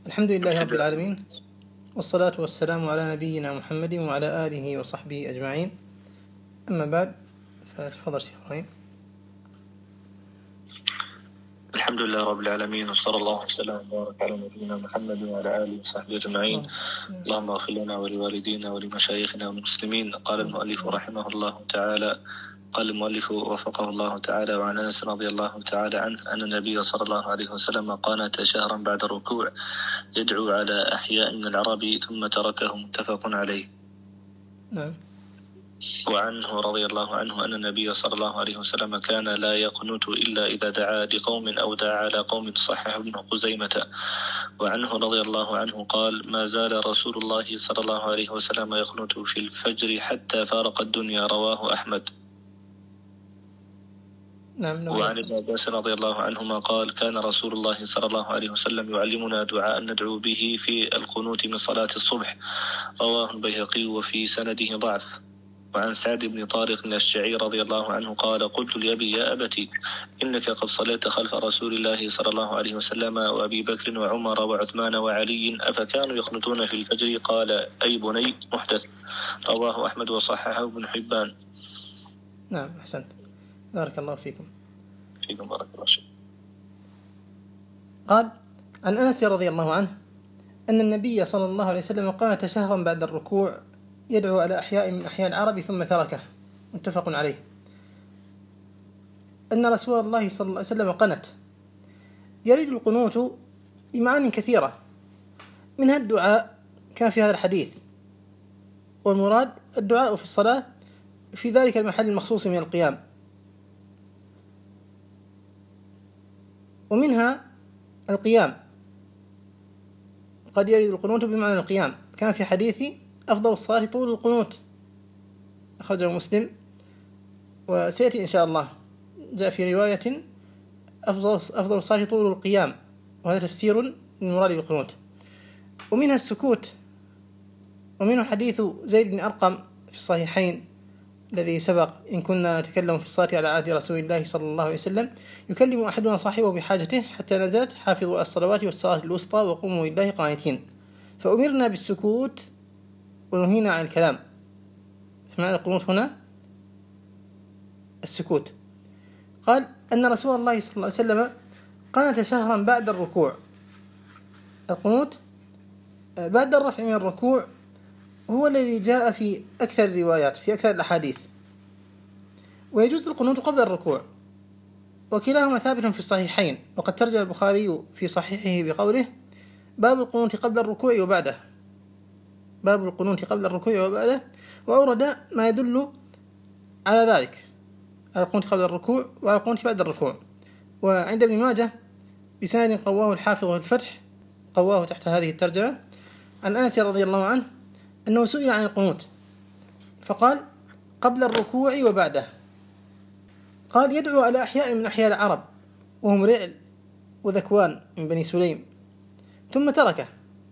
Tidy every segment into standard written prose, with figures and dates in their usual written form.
الحمد لله رب العالمين، والصلاة والسلام على نبينا محمد وعلى آله وصحبه أجمعين. أما بعد، فتفضل شيخ إبراهيم. الحمد لله رب العالمين، وصلى الله وسلم وبارك على نبينا محمد وعلى آله وصحبه أجمعين. اللهم اغفر لنا ولوالدينا ولمشايخنا والمسلمين. قال المؤلف رحمه الله تعالى: قال المؤلف وفقه الله تعالى: وعن أنس رضي الله تعالى عنه أن النبي صلى الله عليه وسلم قانت شهرا بعد الركوع يدعو على أحياء من العرب ثم تركه، متفق عليه. نعم. وعنه رضي الله عنه أن النبي صلى الله عليه وسلم كان لا يقنت إلا إذا دعا لقوم أو دعا على قوم، صححه ابن خزيمة. وعنه رضي الله عنه قال: ما زال رسول الله صلى الله عليه وسلم يقنت في الفجر حتى فارق الدنيا، رواه أحمد. نعم. وعن ابن عباس رضي الله عنهما قال: كان رسول الله صلى الله عليه وسلم يعلمنا دعاء ندعو به في القنوت من صلاة الصبح، رواه البيهقي وفي سنده ضعف. وعن سعد بن طارق الأشجعي رضي الله عنه قال: قلت لأبي: يا أبتي، إنك قد صليت خلف رسول الله صلى الله عليه وسلم وأبي بكر وعمر وعثمان وعلي، أفكانوا يقنطون في الفجر؟ قال: أي بني، محدث. رواه أحمد وصححه ابن حبان. نعم، أحسنت، بارك الله فيكم. فيكم بارك الله فيكم. قال: عن أنس رضي الله عنه أن النبي صلى الله عليه وسلم قانت شهرا بعد الركوع يدعو على أحياء من أحياء العرب ثم تركه، متفق عليه. أن رسول الله صلى الله عليه وسلم قنت. يريد القنوت بمعان كثيرة، منها الدعاء كان في هذا الحديث، والمراد الدعاء في الصلاة في ذلك المحل المخصوص من القيام. ومنها القيام، قد يريد القنوت بمعنى القيام، كان في حديث أفضل الصلاة طول القنوت، أخرجه مسلم، وسيأتي إن شاء الله. جاء في رواية أفضل الصلاة طول القيام، وهذا تفسير للمراد بالقنوت. ومنها السكوت، ومنه حديث زيد بن أرقم في الصحيحين الذي سبق: إن كنا نتكلم في الصلاة على عهد رسول الله صلى الله عليه وسلم يكلم أحدنا صاحبه بحاجته حتى نزلت: حافظوا على الصلوات والصلاة الوسطى وقوموا لله قانتين. فأمرنا بالسكوت ونهينا عن الكلام. فمعنى القنوت هنا السكوت. قال أن رسول الله صلى الله عليه وسلم قنت شهرا بعد الركوع. القنوت بعد الرفع من الركوع هو الذي جاء في أكثر الروايات، في أكثر الأحاديث. ويجوز القنوت قبل الركوع، وكلاهما ثابت في الصحيحين. وقد ترجم البخاري في صحيحه بقوله: باب القنوت قبل الركوع وبعده، باب القنوت قبل الركوع وبعده، وأورد ما يدل على ذلك، على القنوت قبل الركوع وعلى القنوت بعد الركوع. وعند ابن ماجه بسند قواه الحافظ في الفتح، قواه تحت هذه الترجمة، عن أنس رضي الله عنه أنه سئل عن القنوت فقال: قبل الركوع وبعده. قال: يدعو على أحياء من أحياء العرب، وهم رعل وذكوان من بني سليم، ثم تركه.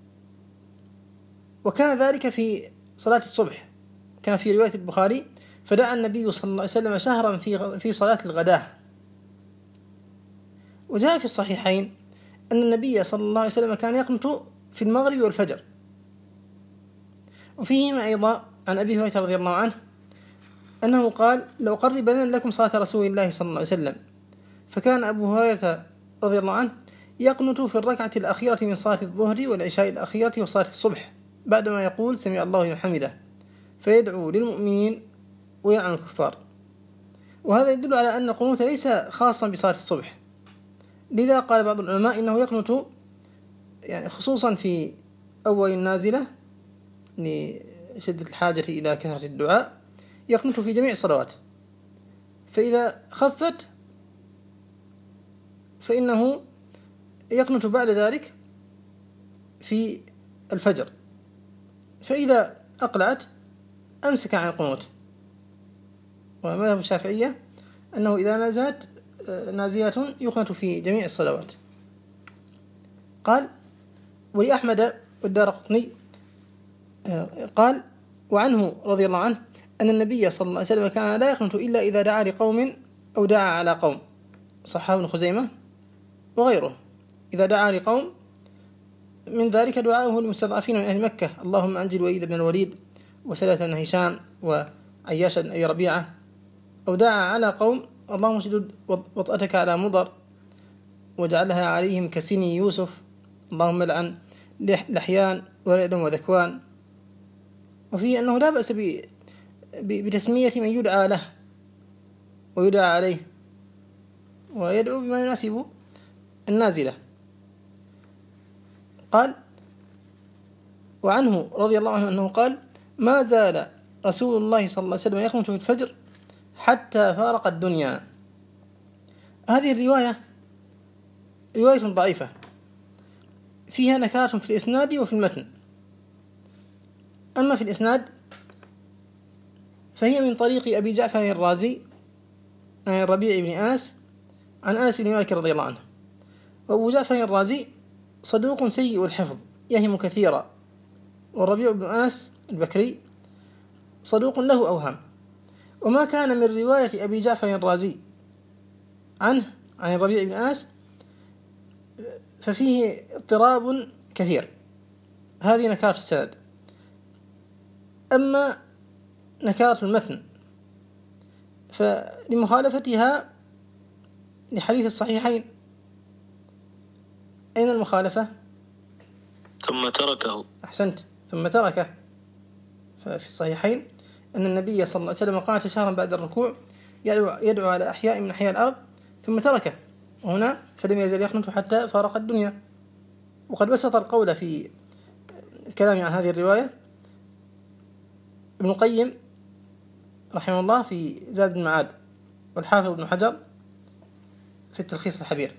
وكان ذلك في صلاة الصبح، كان في رواية البخاري: فدعا النبي صلى الله عليه وسلم شهرا في صلاة الغداة. وجاء في الصحيحين أن النبي صلى الله عليه وسلم كان يقنت في المغرب والفجر. وفيهما أيضا عن أبي هريرة رضي الله عنه أنه قال: لأقربن لكم صلاة رسول الله صلى الله عليه وسلم. فكان أبو هريرة رضي الله عنه يقنت في الركعة الأخيرة من صلاة الظهر والعشاء الأخيرة وصلاة الصبح، بعدما يقول: سمع الله لمن حمده، فيدعو للمؤمنين ويلعن الكفار. وهذا يدل على أن القنوت ليس خاصا بصلاة الصبح. لذا قال بعض العلماء إنه يقنت يعني خصوصا في أول النازلة لشدة الحاجة إلى كثرة الدعاء، يقنت في جميع الصلوات. فإذا خفت فإنه يقنت بعد ذلك في الفجر. فإذا أقلعت أمسك عن القنوت. ومذهب الشافعية أنه إذا نزلت نازلة يقنت في جميع الصلوات. قال: ولأحمد والدارقطني قال: وعنه رضي الله عنه أن النبي صلى الله عليه وسلم كان لا يقنت إلا إذا دعا لقوم أو دعا على قوم، صححه ابن خزيمة وغيره. إذا دعا لقوم من ذلك دعاؤه للمستضعفين من أهل مكة: اللهم أنجل وليد بن الوليد وسلة بن هشام وعياش بن أبي ربيعة. أو دعا على قوم: اللهم اشدد وطأتك على مضر واجعلها عليهم كسني يوسف، اللهم لعن لحيان ولد وذكوان. وفيه أنه لا بأس بتسمية من يدعى له ويدعى عليه، ويدعو بما يناسب النازلة. قال: وعنه رضي الله عنه أنه قال: ما زال رسول الله صلى الله عليه وسلم يقنت في الفجر حتى فارق الدنيا. هذه الرواية رواية ضعيفة فيها نكارة في الإسناد وفي المتن. أما في الإسناد فهي من طريق أبي جعفر الرازي عن الربيع بن أنس عن أنس بن مالك رضي الله عنه. وأبو جعفر الرازي صدوق سيء الحفظ يهم كثيرا، والربيع بن أنس البكري صدوق له أوهام. وما كان من رواية أبي جعفر الرازي عنه عن الربيع بن أنس ففيه اضطراب كثير، هذه نكارة السند. أما نكارة المتن فلمخالفتها لحديث الصحيحين. أين المخالفة؟ ثم تركه. أحسنت، ثم تركه. ففي الصحيحين أن النبي صلى الله عليه وسلم قعد شهرا بعد الركوع يدعو على أحياء من أحياء الأرض ثم تركه، وهنا فلم يزل يقنط حتى فارق الدنيا. وقد بسط القول في الكلام عن هذه الرواية ابن القيم رحمه الله في زاد المعاد، والحافظ ابن حجر في التلخيص الحبير.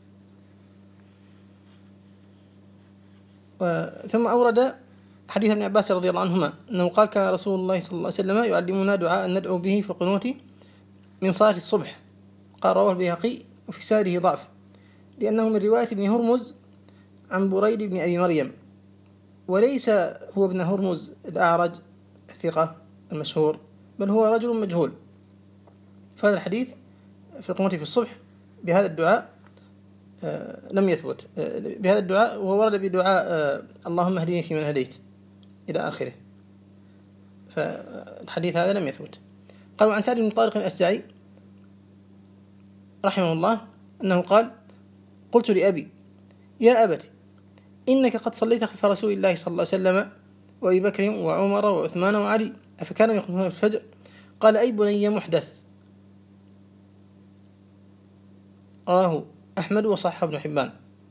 ثم أورد حديث ابن عباس رضي الله عنهما أنه قال: كان رسول الله صلى الله عليه وسلم يعلمنا دعاء ندعو به في القنوت من صلاة الصبح. قال: رواه البيهقي وفي ساره ضعف، لأنه من رواية ابن هرمز عن بريد بن أبي مريم، وليس هو ابن هرمز الأعرج الثقة المشهور، بل هو رجل مجهول. فهذا الحديث في القنوت في الصبح بهذا الدعاء لم يثبت بهذا الدعاء، وهو ورد بدعاء اللهم اهدني فيمن هديت إلى آخره، فالحديث هذا لم يثبت. قال: عن سعد بن طارق الأشجعي رحمه الله أنه قال: قلت لأبي: يا أبت، إنك قد صليت خلف رسول الله صلى الله عليه وسلم وأبي بكر وعمر وعثمان وعلي، أفكانوا يقنطون في الفجر؟ قال: أي بني محدث. رواه أحمد وصححه ابن حبان.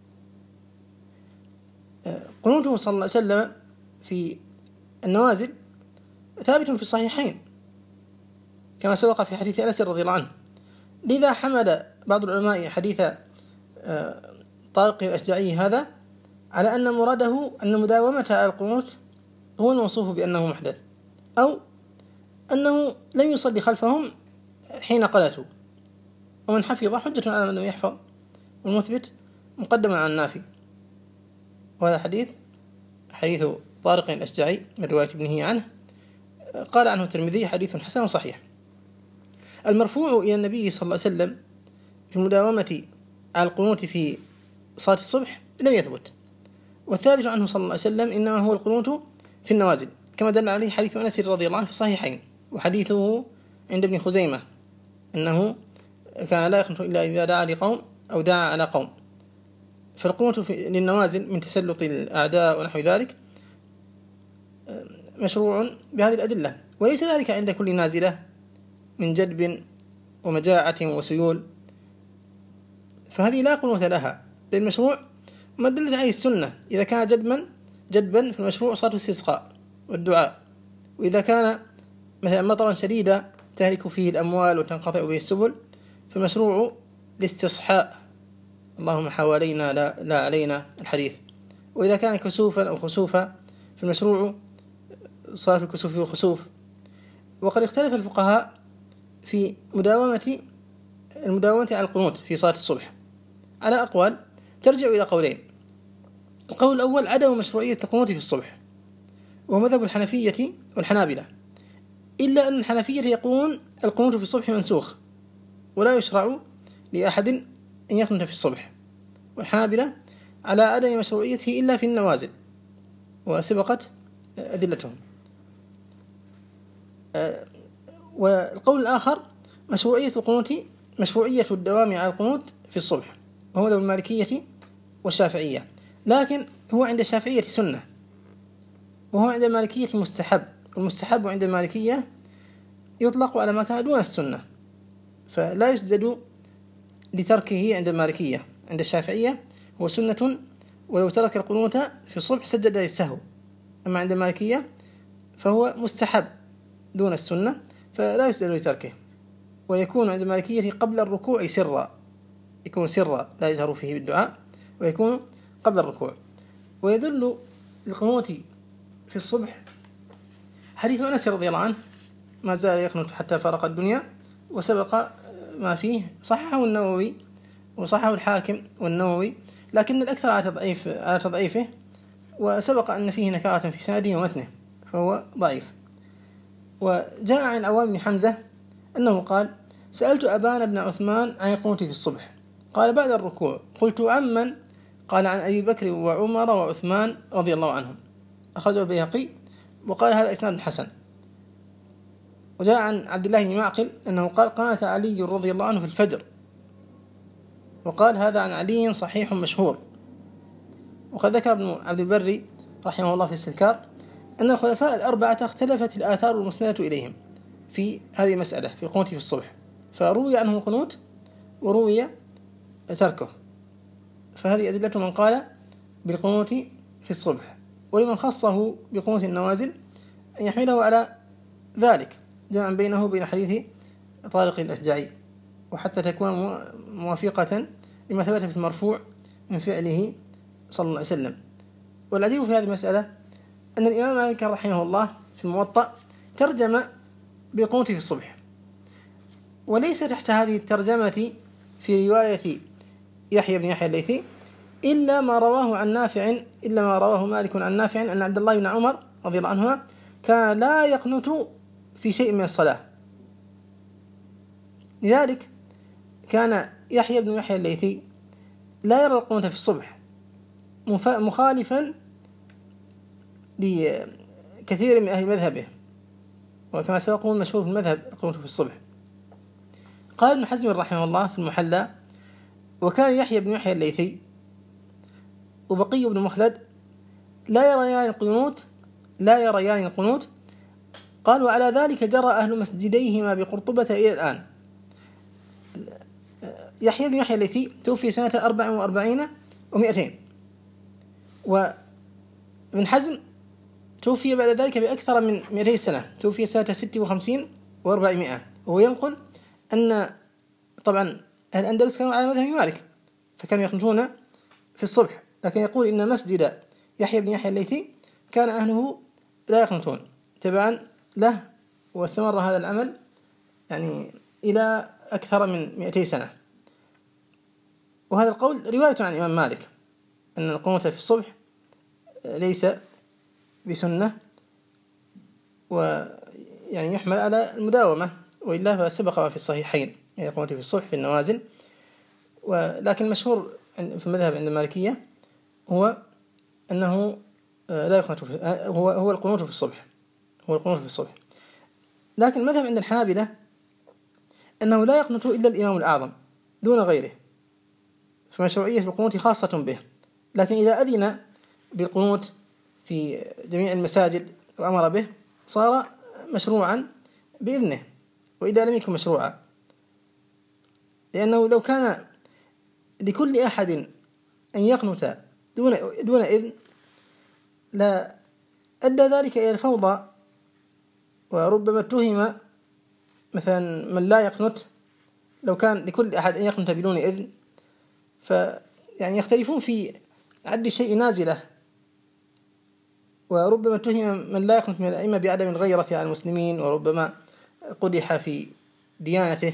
قنوته صلى الله عليه وسلم في النوازل ثابت في الصحيحين كما سبق في حديث أنس رضي الله عنه. لذا حمل بعض العلماء حديث طارق الأشجعي هذا على أن مراده أن مداومة على القنوت هو الموصوف بأنه محدث، أو أنه لم يصلي خلفهم حين قلتوا. ومن حفظ حجة على من لم يحفظ، والمثبت مقدم على النافي. وهذا حديث طارق الأشجعي من رواية ابنه عنه، قال عنه الترمذي: حديث حسن صحيح. المرفوع إلى النبي صلى الله عليه وسلم في المداومة على القنوت في صلاة الصبح لم يثبت، والثابت عنه صلى الله عليه وسلم إنما هو القنوت في النوازل، كما دل عليه حديث أنس رضي الله عنه في الصحيحين، وحديثه عند ابن خزيمة أنه كان لا يقنط إلا إذا دعا لقوم أو دعا على قوم. فالقنوت للنوازل من تسلط الأعداء ونحو ذلك مشروع بهذه الأدلة، وليس ذلك عند كل نازلة من جدب ومجاعة وسيول، فهذه لا قنوت لها. للمشروع ما دلت عليه السنة: إذا كان جدبا في المشروع صلاة الاستسقاء والدعاء، وإذا كان مثلا مطرا شديدا تهلك فيه الأموال وتنقطع به السبل فمشروع الاستصحاء، اللهم حوالينا لا علينا الحديث. وإذا كان كسوفا أو خسوفا فالمشروع صلاة الكسوف والخسوف. وقد اختلف الفقهاء في المداومة على القنوت في صلاة الصبح على أقوال ترجع إلى قولين. القول الأول: عدم مشروعية القنوت في الصبح، وهو مذهب الحنفية والحنابلة، إلا أن الحنفية يقولون القنوت في الصبح منسوخ ولا يشرع لأحد أن يقنت في الصبح، والحنابلة على عدم مشروعيته إلا في النوازل، وسبقت أدلتهم. والقول الآخر مشروعية القنوت، مشروعية الدوام على القنوت في الصبح، وهو ذو المالكية والشافعية، لكن هو عند الشافعية سنة، وهو عند المالكية مستحب، والمستحب عند المالكية يطلق على ما كان دون السنة، فلا يسجد لتركه عند المالكية. عند الشافعية هو سنة، ولو ترك القنوت في الصبح سجد للسهو. أما عند المالكية فهو مستحب دون السنة، فلا يسجد لتركه، ويكون عند المالكية قبل الركوع سرا، يكون سرا لا يجهر فيه بالدعاء، ويكون قبل الركوع. ويدل القنوت في الصبح حديث أنس رضي الله عنه، ما زال يقنط حتى فارق الدنيا، وسبق ما فيه، صححه النووي وصححه الحاكم والنووي، لكن الأكثر على تضعيفه، وسبق أن فيه نكارة في سنده ومتنه، فهو ضعيف. وجاء عن عوام بن حمزة أنه قال: سألت أبان بن عثمان عن القنوت في الصبح، قال: بعد الركوع. قلت: عمن؟ قال: عن أبي بكر وعمر وعثمان رضي الله عنهم. أخرجه البيهقي وقال: هذا إسناد حسن. وجاء عن عبد الله بن معقل أنه قال: قنت علي رضي الله عنه في الفجر، وقال: هذا عن علي صحيح مشهور. وقد ذكر ابن عبد البر رحمه الله في السلكار أن الخلفاء الأربعة اختلفت الآثار المسندة إليهم في هذه المسألة في القنوت في الصبح، فروي عنهم القنوت وروي تركه، فهذه أدلة من قال بالقنوت في الصبح. ولمن خصه بقنوت النوازل أن يحمله على ذلك، جمعا بينه وبين حديث طارق الأشجعي، وحتى تكون موافقة لما ثبت في المرفوع من فعله صلى الله عليه وسلم. والعجيب في هذه المسألة أن الإمام مالك رحمه الله في الموطأ ترجم بالقنوت في الصبح، وليس تحت هذه الترجمة في رواية يحيى بن يحيى الليثي إلا ما رواه مالك عن نافع أن عبد الله بن عمر رضي الله عنهما كان لا يقنت في شيء من الصلاة. لذلك كان يحيى بن يحيى الليثي لا يرى القنوت في الصبح، مخالفا لكثير من أهل مذهبه، وكما سيقول مشهور في المذهب القنوت في الصبح. قال ابن حزم رحمه الله في المحلى: وكان يحيى بن يحيى الليثي وبقي بن مخلد لا يريان القنوت. قال: وعلى ذلك جرى أهل مسجديهما بقرطبة إلى الآن. يحيى بن يحيى الليثي توفي سنة 44 و200، وابن حزم توفي بعد ذلك بأكثر من 200 سنة، توفي سنة 56 و400. وهو ينقل أن طبعا أهل الأندلس كانوا على مذهب مالك، فكانوا يقنطون في الصبح، لكن يقول إن مسجد يحيى بن يحيى الليثي كان أهله لا يقنطون تبعا له، واستمر هذا العمل يعني إلى أكثر من 200 سنة. وهذا القول رواية عن الإمام مالك أن القنوت في الصبح ليس بسنة، ويعني يحمل على المداومة، وإلا فسبق في الصحيحين يعني القنوت في الصبح في النوازل. ولكن المشهور في المذهب عند المالكية هو أنه لا يقنط هو القنوت في الصبح، هو القنوت في الصبح. لكن المذهب عند الحنابلة أنه لا يقنط إلا الإمام الأعظم دون غيره، فمشروعية القنوت خاصة به. لكن إذا أذن بالقنوت في جميع المساجد وأمر به صار مشروعا بإذنه، وإذا لم يكن مشروعا، لأنه لو كان لكل أحد أن يقنط دون إذن لا أدى ذلك إلى الفوضى، وربما اتهم مثلا من لا يقنط لو كان لكل أحد أن يقنط بدون إذن، فيعني يختلفون في عد الشيء نازلة، وربما اتهم من لا يقنط من الأئمة بعدم الغيرة على المسلمين، وربما قدح في ديانته.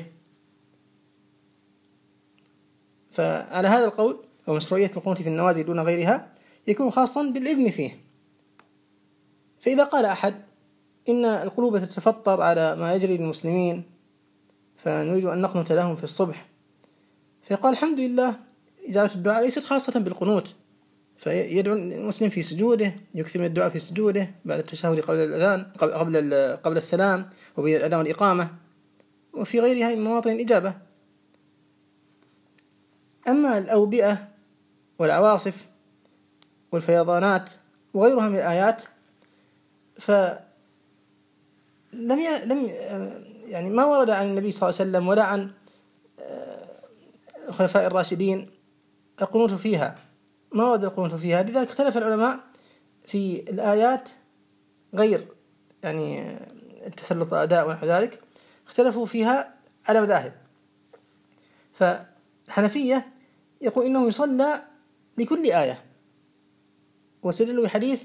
فعلى هذا القول ومشروعية القنوت في النوازل دون غيرها يكون خاصا بالإذن فيه. فإذا قال أحد إن القلوب تتفطر على ما يجري للمسلمين فنريد أن نقنط لهم في الصبح، فيقال: الحمد لله، إجابة الدعاء ليست خاصة بالقنوت، فيدعو المسلم في سجوده، يكثر من الدعاء في سجوده بعد التشهد قبل الأذان، قبل السلام، وبين الأذان والإقامة، وفي غيرها من مواطن الإجابة. أما الأوبئة والعواصف والفيضانات وغيرها من الآيات لم يعني ما ورد عن النبي صلى الله عليه وسلم ولا عن الخلفاء الراشدين القنوت فيها، ما ورد القنوت فيها. لذلك اختلف العلماء في الآيات غير يعني التسلط الأعداء ونحو ذلك، اختلفوا فيها على مذاهب. فالحنفية يقول إنه يصلى لكل آية، واستدلوا بحديث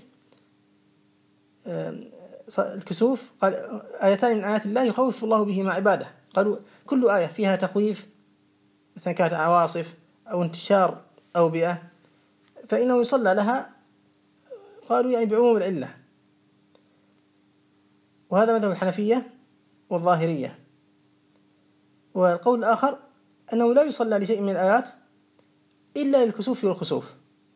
الكسوف، قال آيتان من آيات الله يخوف الله بهما عباده. قالوا كل آية فيها تخويف، مثلا كانت عواصف أو انتشار أوبئة، فإنه يصلى لها، قالوا يعني بعموم العلة. وهذا مذهب الحنفية والظاهرية. والقول الآخر أنه لا يصلى لشيء من الآيات إلا للكسوف والخسوف،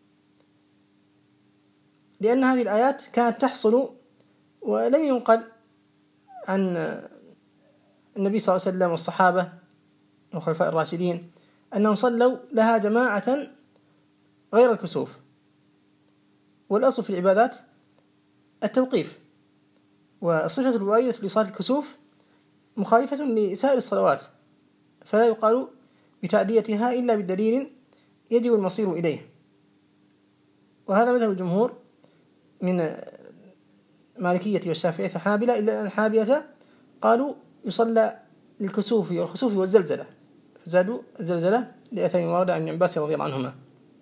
لأن هذه الآيات كانت تحصل، ولم ينقل عن النبي صلى الله عليه وسلم والصحابة والخلفاء الراشدين أنهم صلوا لها جماعة غير الكسوف. والأصل في العبادات التوقيف، والصفة الوارده لصلاة الكسوف مخالفة لسائر الصلوات، فلا يقال بتعديتها إلا بالدليل يجب المصير إليه. وهذا مذهب الجمهور من المالكية والشافعية والحنابلة، إلا أن الحنابلة قالوا يصلى للكسوف والخسوف والزلزلة، فزادوا الزلزلة لأثر ورد عن ابن عباس رضي الله عنهما.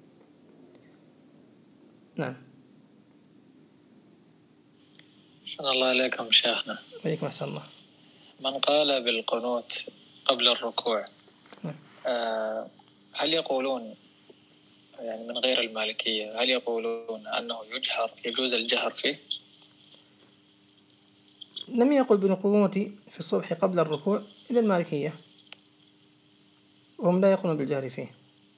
نعم. أحسن الله عليكم شيخنا. عليكم أحسن الله. من قال بالقنوت قبل الركوع هل يقولون يعني من غير المالكية هل يقولون أنه يجوز الجهر فيه؟ لم يقل بالقنوت في الصبح قبل الركوع إلا المالكية، وهم لا يقولون بالجهر فيه.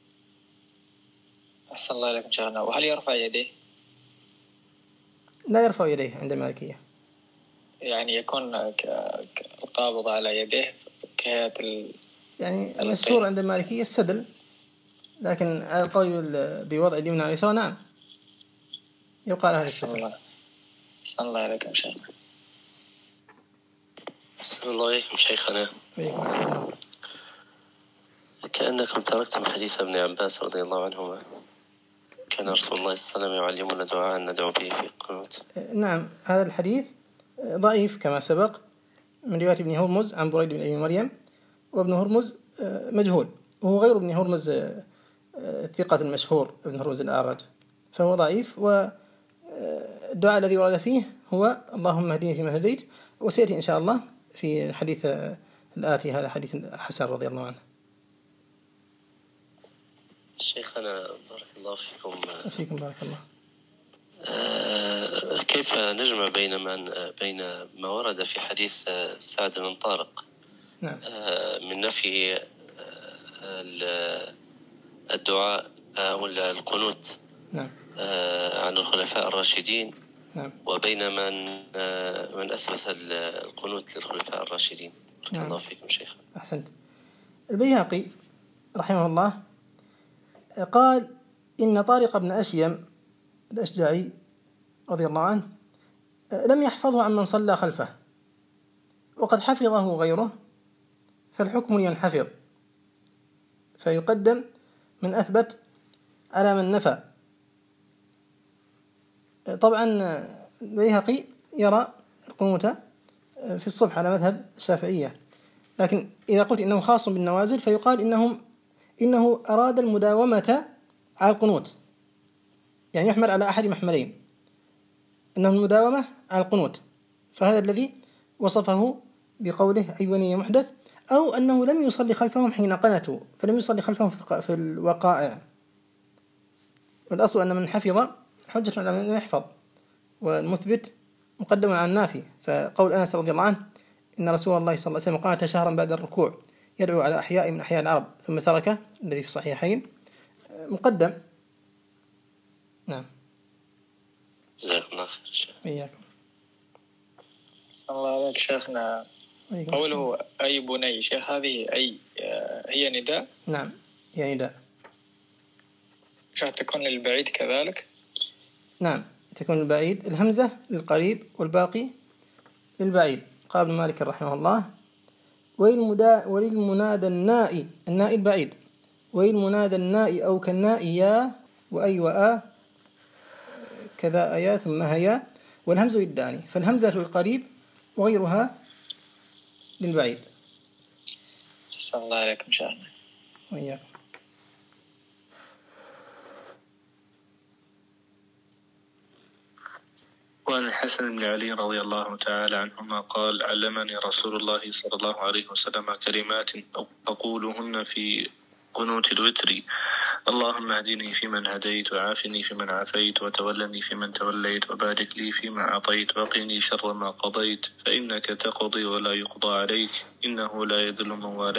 أحسن الله عليكم شيخنا. وهل يرفع يديه؟ لا يرفع يديه عند المالكية، يعني يكون القابض على يديه كهيئة يعني المشهور عند المالكية السدل، لكن على القول بوضع اليمنى على اليسرى نعم يقال هذا الصفة. أحسن الله عليكم شيخنا. أحسن الله عليكم شيخنا. وعليكم السلام. كأنكم تركتم حديث ابن عباس رضي الله عنهما، كان رسول الله صلى الله عليه وسلم يعلمنا دعاء ندعو به في القنوت. نعم، هذا الحديث ضعيف كما سبق من رواية ابن هرمز عن بريد بن أبي مريم، وابن هرمز مجهول، وهو غير ابن هرمز الثقة المشهور ابن هرمز الأعرج، فهو ضعيف. والدعاء الذي ورد فيه هو اللهم اهدني فيما هديت، وسيأتي إن شاء الله في الحديث الآتي، هذا حديث حسن رضي الله عنه. شيخنا بارك الله فيكم. فيكم بارك الله. كيف نجمع بين ما ورد في حديث سعد بن طارق نعم. من نفي الدعاء أو القنوت نعم. عن الخلفاء الراشدين، نعم. وبين من أثبت القنوت للخلفاء الراشدين؟ بارك نعم. الله فيكم شيخ. أحسنت. البيهقي رحمه الله قال إن طارق بن أشيم الأشجعي رضي الله عنه لم يحفظه عن من صلى خلفه، وقد حفظه غيره، فالحكم ينحفظ، فيقدم من أثبت على من نفى. طبعا البيهقي يرى القنوت في الصبح على مذهب الشافعية، لكن إذا قلت إنه خاص بالنوازل فيقال إنه أراد المداومة على القنوت، يعني يحمل على أحد محملين، إنه المداومة على القنوت، فهذا الذي وصفه بقوله أي وني محدث، أو أنه لم يصلي خلفهم حين قنتوا، فلم يصلي خلفهم في الوقائع. والأصل أن من حفظ حجة على من يحفظ، والمثبت مقدم على النافي. فقول أنس رضي الله عنه إن رسول الله صلى الله عليه وسلم قام شهرا بعد الركوع يدعو على أحياء من أحياء العرب ثم تركه، الذي في الصحيحين، مقدم. نعم. جزاك الله خير. إياكم. الله عليك شيخنا. قوله أي بني شيخ، هذه أي هي نداء؟ نعم هي نداء. شيخ تكون للبعيد كذلك؟ نعم تكون للبعيد، الهمزة للقريب والباقي للبعيد. قال ابن مالك رحمه الله: وللمنادى النائي، النائي البعيد، وللمنادى النائي أو كالنائي يا وأي وآ كذا أيا ثم هيا، والهمز للداني، فالهمزة للقريب وغيرها للبعيد. صلى الله عليكم شيخنا. وإياكم. وعن الحسن بن علي رضي الله تعالى عنهما قال: علمني رسول الله صلى الله عليه وسلم كلمات أقولهن في قنوت الوتر: اللهم اهدني فيمن هديت، وعافني فيمن عافيت، وتولني فيمن توليت، وبارك لي فيما أعطيت، وقني شر ما قضيت، فإنك تقضي ولا يقضى عليك، إنه لا يذل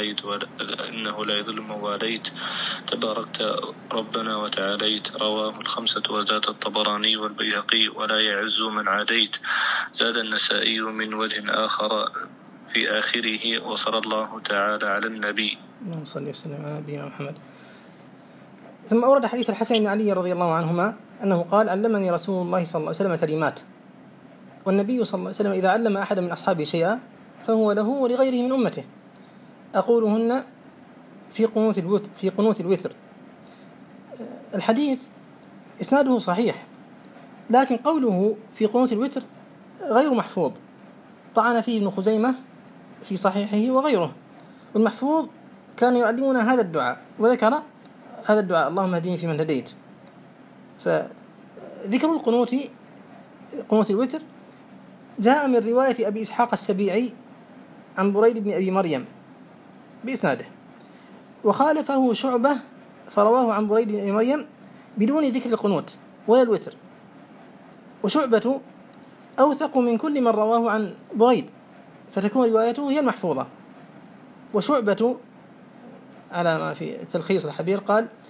من واليت، تباركت ربنا وتعاليت. رواه الخمسة وزاد الطبراني والبيهقي: ولا يعز من عاديت. زاد النسائي من وجه آخر في آخره: وصلى الله تعالى على النبي. اللهم صل وسلم على نبينا محمد. ثم أورد حديث الحسن بن علي رضي الله عنهما أنه قال: علمني رسول الله صلى الله عليه وسلم كلمات. والنبي صلى الله عليه وسلم إذا علم أحد من أصحابه شيئا فهو له ولغيره من أمته، أقولهن في قنوت الوتر. الحديث إسناده صحيح، لكن قوله في قنوت الوتر غير محفوظ، طعن فيه ابن خزيمة في صحيحه وغيره. والمحفوظ كان يعلمنا هذا الدعاء، وذكر هذا الدعاء: اللهم اهدني فيمن هديت. فذكر قنوت الوتر جاء من رواية أبي إسحاق السبيعي عن بريد بن أبي مريم بإسناده، وخالفه شعبة فرواه عن بريد بن أبي مريم بدون ذكر القنوت ولا الوتر. وشعبة أوثق من كل من رواه عن بريد، فتكون روايته هي المحفوظة. وشعبة على ما في تلخيص الحبير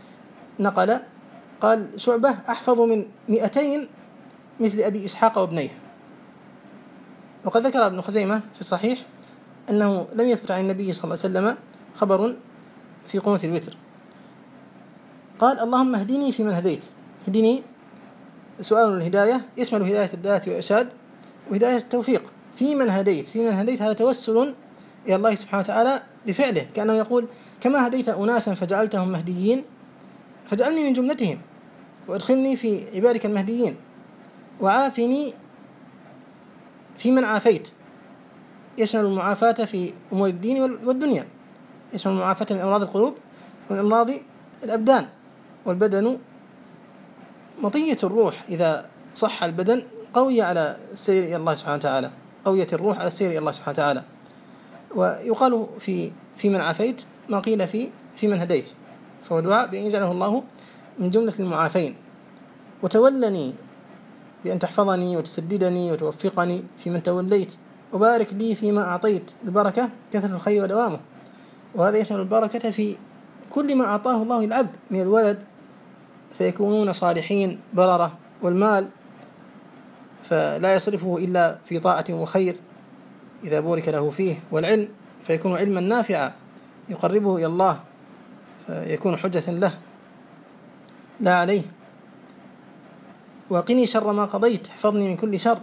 قال شعبة أحفظ من 200 مثل أبي إسحاق وابنيه. وقد ذكر ابن خزيمة في الصحيح أنه لم يثبت عن النبي صلى الله عليه وسلم خبر في قنوت الوتر. قال: اللهم اهدني فيمن هديت. اهدني سؤال الهداية يشمل هداية الدعاة والإرشاد وهداية التوفيق. فيمن هديت هذا توسل إلى الله سبحانه وتعالى بفعله، كأنه يقول: كما هديت أناسا فجعلتهم مهديين فجعلني من جملتهم، وادخلني في عبادك المهديين، وعافني فيمن عافيت. يشمل المعافاة في أمور الدين والدنيا، يشمل المعافاة من أمراض القلوب ومن أمراض الأبدان. والبدن مطية الروح، إذا صح البدن قوي على السير إلى الله سبحانه وتعالى، قوية الروح على السير إلى الله سبحانه وتعالى. ويقال في من عافيت ما قيل في من هديت، فهو دعاء بأن يجعله الله من جملة المعافين. وتولني بأن تحفظني وتسددني وتوفقني في من توليت، وبارك لي فيما أعطيت. البركة كثرة الخير ودوامه، وهذا يشمل البركة في كل ما أعطاه الله العبد من الولد فيكونون صالحين بررة، والمال فلا يصرفه إلا في طاعة وخير إذا بورك له فيه، والعلم فيكون علما نافعا يقربه إلى الله فيكون حجة له لا عليه. وقني شر ما قضيت، احفظني من كل شر،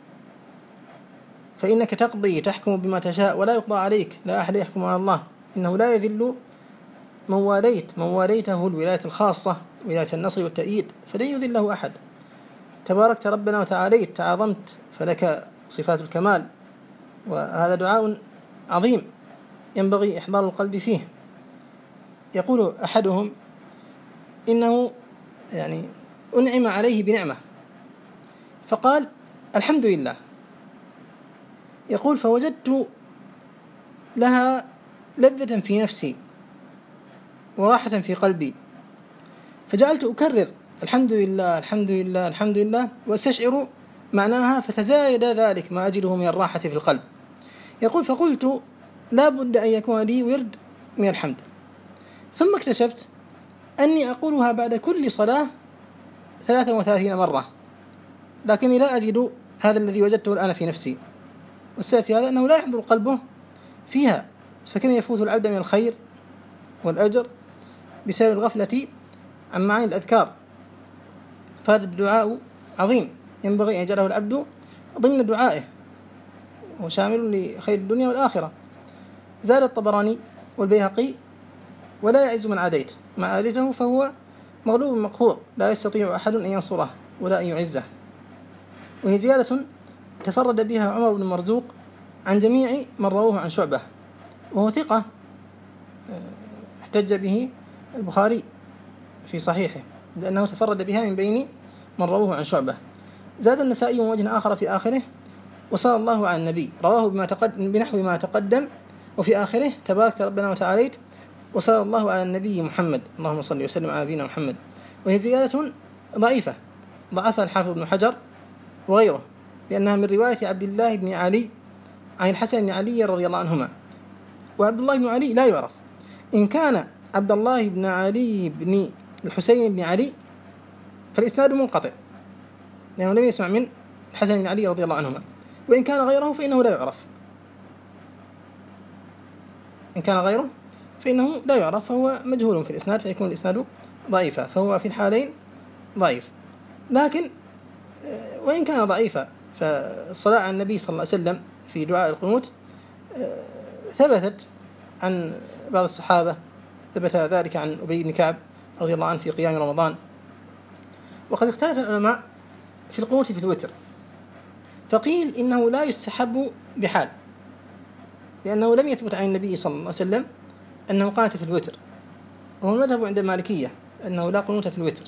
فإنك تقضي تحكم بما تشاء ولا يقضى عليك، لا أحد يحكم على الله، إنه لا يذل من واليته الولاية الخاصة ولاية النصر والتأييد، فلن يذله أحد. تباركت ربنا وتعاليت، تعظمت فلك صفات الكمال. وهذا دعاء عظيم ينبغي إحضار القلب فيه. يقول أحدهم إنه أنعم عليه بنعمة فقال: الحمد لله. يقول: فوجدت لها لذة في نفسي وراحة في قلبي، فجعلت أكرر: الحمد لله الحمد لله الحمد لله، وأستشعر معناها، فتزايد ذلك ما أجده من الراحة في القلب. يقول: فقلت لا بد أن يكون لي ورد من الحمد. ثم اكتشفت أني أقولها بعد كل صلاة 33 مرة، لكني لا أجد هذا الذي وجدته الآن في نفسي. والسبب في هذا أنه لا يحضر قلبه فيها، فكم يفوت العبد من الخير والأجر بسبب الغفلة عن معاني الأذكار. فهذا الدعاء عظيم ينبغي أن يجعله العبد ضمن دعائه، وشامل لخير الدنيا والآخرة. زاد الطبراني والبيهقي: ولا يعز من عاديت، ما عاديته فهو مغلوب مقهور، لا يستطيع أحد أن ينصره ولا أن يعزه. وهي زيادة تفرد بها عمر بن مرزوق عن جميع من رووه عن شعبة، وهو ثقة احتج به البخاري في صحيحه لأنه تفرد بها من بين من رووه عن شعبة. زاد النسائي من وجه آخر في آخره: وصلى الله على النبي، رواه بنحو ما تقدم، وفي آخره: تبارك ربنا وتعاليت، وصلى الله على النبي محمد، اللهم صل وسلم على نبينا محمد. وهي زيادة ضعيفة ضعفها الحافظ ابن حجر وغيره، لأنها من رواية عبد الله بن علي عن الحسن بن علي رضي الله عنهما، وعبد الله بن علي لا يعرف. إن كان عبد الله بن علي بن الحسين بن علي فالإسناد منقطع، لأنه لم يسمع من الحسن بن علي رضي الله عنهما. وإن كان غيره فإنه لا يعرف، إن كان غيره فإنه لا يعرف، فهو مجهول في الإسناد، فيكون الإسناد ضعيفا، فهو في الحالين ضعيف. لكن وإن كان ضعيفا فالصلاة على النبي صلى الله عليه وسلم في دعاء القنوت ثبتت عن بعض الصحابة، ثبت ذلك عن أبي بن كعب رضي الله عنه في قيام رمضان. وقد اختلف العلماء في القنوت في الوتر، فقيل إنه لا يستحب بحال، لأنه لم يثبت عن النبي صلى الله عليه وسلم أنه قانت في الوتر، وهو المذهب عند المالكية أنه لا قنوت في الوتر.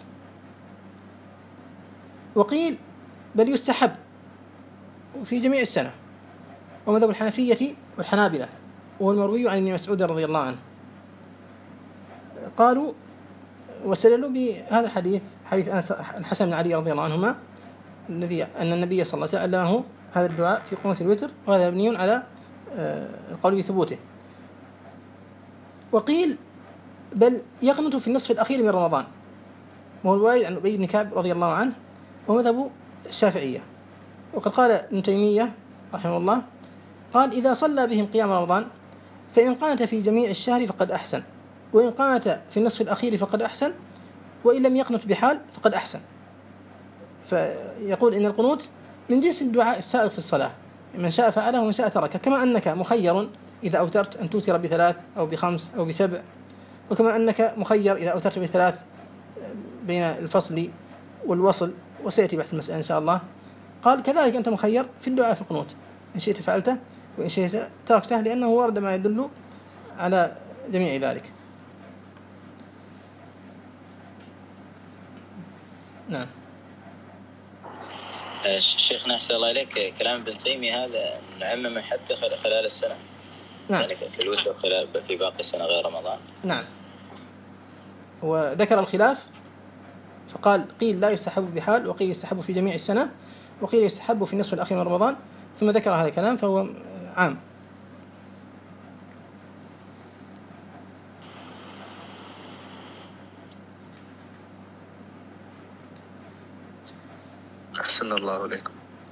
وقيل بل يستحب في جميع السنة، ومذهب الحنفية والحنابلة، وهو المروي عن ابن مسعود رضي الله عنه. قالوا واستدلوا بهذا الحديث، حديث الحسن بن علي رضي الله عنهما، الذي أن النبي صلى الله عليه وسلم علمه هذا الدعاء في قنوت الوتر، وهذا مبني على القول بثبوته. وقيل بل يقنط في النصف الأخير من رمضان، وهو الوارد عن أبي بن كعب رضي الله عنه، ومذهب الشافعية. وقد قال ابن تيمية رحمه الله، قال: إذا صلى بهم قيام رمضان فإن قانت في جميع الشهر فقد أحسن، وإن قانت في النصف الأخير فقد أحسن، وإن لم يقنت بحال فقد أحسن. فيقول إن القنوت من جنس الدعاء السائغ في الصلاة، من شاء فعله ومن شاء تركه، كما أنك مخير إذا أوترت أن توتر ب3 أو ب5 أو ب7، وكما أنك مخير إذا أوترت ب3 بين الفصل والوصل، وسيأتي بحث المسألة إن شاء الله. قال: كذلك أنت مخير في الدعاء في القنوت، إن شئت فعلته وإن شئت تركته، لأنه ورد ما يدل على جميع ذلك. نعم. شيخنا أحسن الله إليك، كلام ابن تيمية هذا نعمم حتى خلال السنة، نعم، يعني في الوتر في باقي السنة غير رمضان. نعم. وذكر الخلاف فقال: قيل لا يستحب بحال، وقيل يستحب في جميع السنة، وقيل يستحب في النصف الأخير من رمضان، ثم ذكر هذا الكلام، فهو عام. أحسن الله إليكم.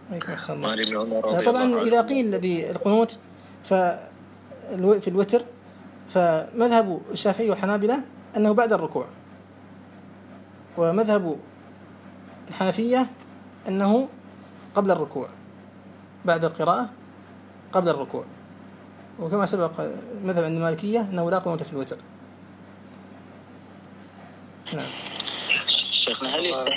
طبعا إذا قيل بالقنوت في الوتر، فمذهب الشافعي والحنابلة أنه بعد الركوع، ومذهب الحنفية أنه قبل الركوع، بعد القراءة قبل الركوع، وكما سبق مذهب عند المالكية أنه لا قنوت في الوتر. نعم. شيخنا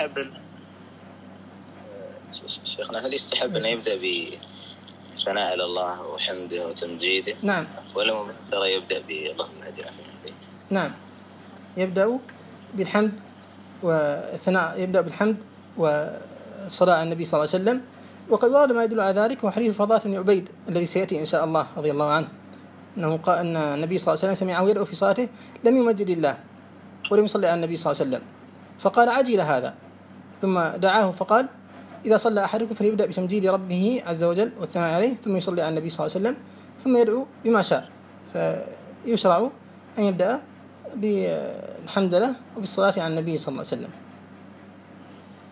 هل يستحب أن يبدأ بثناء على الله وحمده وتمجيده؟ نعم. ولا ترى يبدأ اللهم اهدنا فيمن؟ نعم، يبدأ بالحمد والثناء، يبدأ بالحمد والصلاة على النبي صلى الله عليه وسلم. وقد ورد ما يدل على ذلك، وحديث فضالة بن عبيد الذي سيأتي إن شاء الله رضي الله عنه، أنه قال أن النبي صلى الله عليه وسلم سمعه يدعو في صلاته لم يمجد الله ولم يصلي على النبي صلى الله عليه وسلم، فقال: عجل هذا، ثم دعاه فقال: إذا صلى أحدكم فليبدأ بتمجيد ربه عز وجل والثناء عليه، ثم يصلي على النبي صلى الله عليه وسلم، ثم يدعو بما شاء. فيشرع أن يبدأ بالحمد لله وبالصلاة على النبي صلى الله عليه وسلم.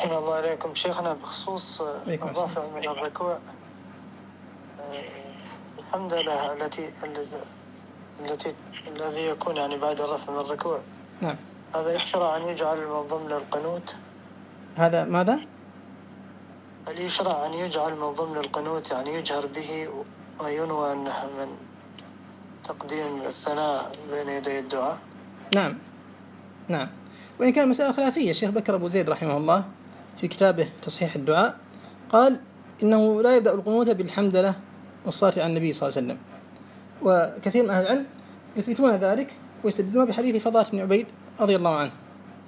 أحسن الله عليكم شيخنا. بخصوص الرفع من الركوع، الحمد لله الذي يكون يعني بعد الرفع من الركوع، نعم، هذا يشرع أن يجعل من ضمن القنوت؟ هذا ماذا؟ هل يشرع أن يجعل من ضمن القنوت، يعني يجهر به وينوى أنه من تقديم الثناء بين يدي الدعاء؟ نعم نعم، وإن كان مسألة خلافية. الشيخ بكر أبو زيد رحمه الله في كتابه تصحيح الدعاء قال إنه لا يبدأ القنوت بالحمدلله والصلاة على النبي صلى الله عليه وسلم، وكثير من أهل العلم يثبتون ذلك ويستدلون بحديث فضالة بن عبيد رضي الله عنه.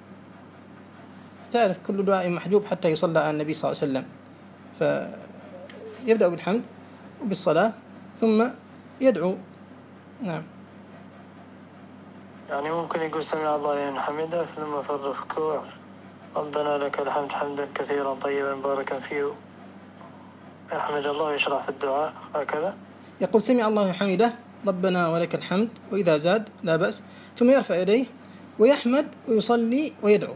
تعرف كل دعاء محجوب حتى يصلى على النبي صلى الله عليه وسلم، فيبدأ بالحمد وبالصلاة ثم يدعو. نعم، يعني ممكن يقول سمع الله لمن حمده ثم في الركوع ربنا لك الحمد حمدا كثيرا طيبا باركا فيه، يحمد الله ويشرع في الدعاء هكذا. يقول سمع الله حمده ربنا ولك الحمد، وإذا زاد لا بأس، ثم يرفع يديه ويحمد ويصلي ويدعو.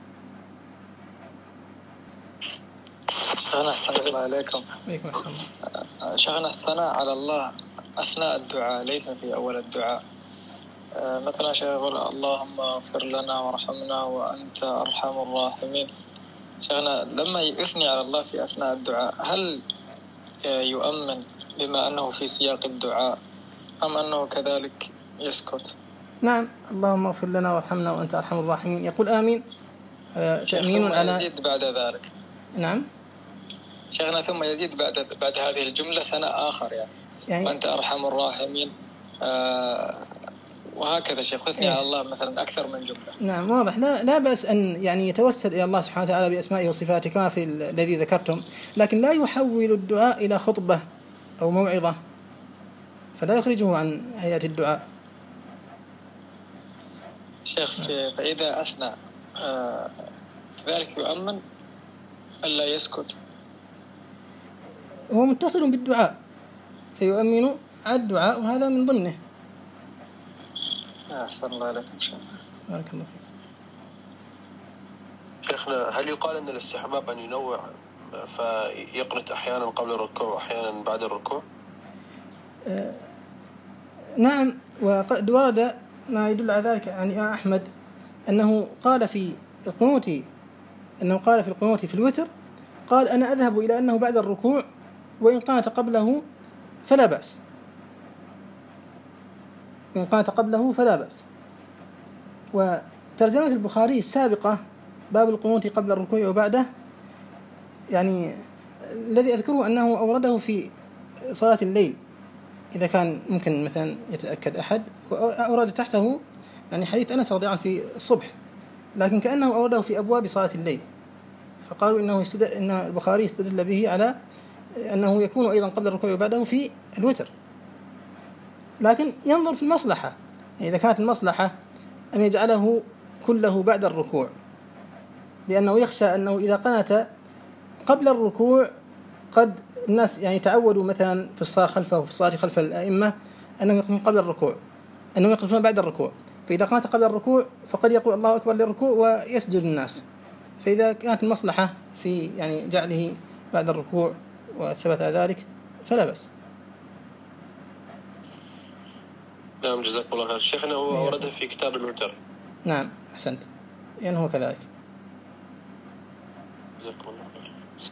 شيخنا أحسن الله عليكم. شيخنا الثناء على الله أثناء الدعاء ليس في أول الدعاء. مثلا شيخ يقول اللهم اغفر لنا وارحمنا وأنت أرحم الراحمين. شيخنا لما يثني على الله في أثناء الدعاء هل يؤمن بما أنه في سياق الدعاء أم أنه كذلك يسكت؟ نعم، اللهم اغفر لنا وارحمنا وأنت أرحم الراحمين، يقول آمين. تأمين على يزيد بعد ذلك. نعم شيخنا ثم يزيد بعد هذه الجملة ثناء آخر يعني وأنت أرحم الراحمين، وهكذا شيخ يثني على الله مثلا أكثر من جملة. نعم واضح. لا بأس أن يعني يتوسل إلى الله سبحانه وتعالى بأسمائه وصفاته كما في الذي ذكرتم، لكن لا يحول الدعاء إلى خطبة أو موعظة، فلا يخرجه عن هيئة الدعاء. شيخ فإذا أثنى ذلك يؤمن ألا يسكت؟ هو متصل بالدعاء فيؤمن على الدعاء وهذا من ضمنه. أحسن الله عليكم شيخ. بارك الله فيك. شيخنا هل يقال أن الاستحباب أن ينوع فيقنت أحيانا قبل الركوع وأحيانا بعد الركوع؟ نعم، وقد ورد ما يدل على ذلك عن الإمام أحمد أنه قال في القنوت في الوتر، قال أنا أذهب إلى أنه بعد الركوع وإن قانت قبله فلا بأس، وإن قانت قبله فلا بأس. وترجمة البخاري السابقة باب القنوت قبل الركوع وبعده، يعني الذي أذكره أنه أورده في صلاة الليل إذا كان ممكن مثلا يتأكد أحد، وأورد تحته يعني حديث أنس رضي الله عنه في الصبح، لكن كأنه أورده في أبواب صلاة الليل، فقالوا إن البخاري استدل به على أنه يكون أيضا قبل الركوع وبعده في الوتر، لكن ينظر في المصلحة. يعني إذا كانت المصلحة أن يجعله كله بعد الركوع، لأنه يخشى أنه إذا قنت قبل الركوع قد الناس يعني تعودوا مثلا في الصلاة خلفه وفي الصلاة خلف الأئمة أنهم يقنتون قبل الركوع، أنهم يقنتون بعد الركوع، فإذا قنت قبل الركوع فقد يقول الله أكبر للركوع ويسجد الناس. فإذا كانت المصلحة في يعني جعله بعد الركوع وثبت ذلك فلا بأس. نعم جزاك الله خير. شيخنا هو ورده في كتاب الوتر. نعم أحسنت، يعني هو كذلك. جزاك الله خير.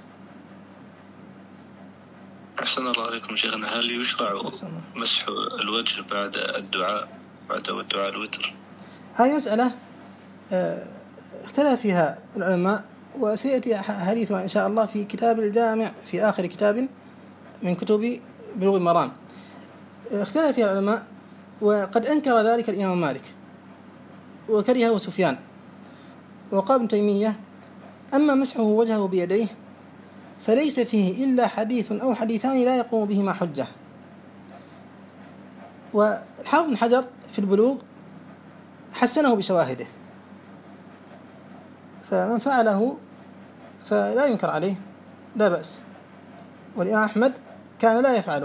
أحسن الله عليكم شيخنا، هل يشرع مسح الوجه بعد الدعاء الوتر؟ هذه مسألة اختلف فيها العلماء، وسيأتي حديثها إن شاء الله في كتاب الجامع في آخر كتاب من كتب بلوغ المرام. اختلف فيها العلماء، وقد أنكر ذلك الإمام مالك وكرهه سفيان، وقال ابن تيمية أما مسحه وجهه بيديه فليس فيه إلا حديث أو حديثان لا يقوم بهما حجة. والحافظ بن حجر في البلوغ حسنه بشواهده، فمن فعله فلا ينكر عليه لا بأس. والإمام أحمد كان لا يفعله،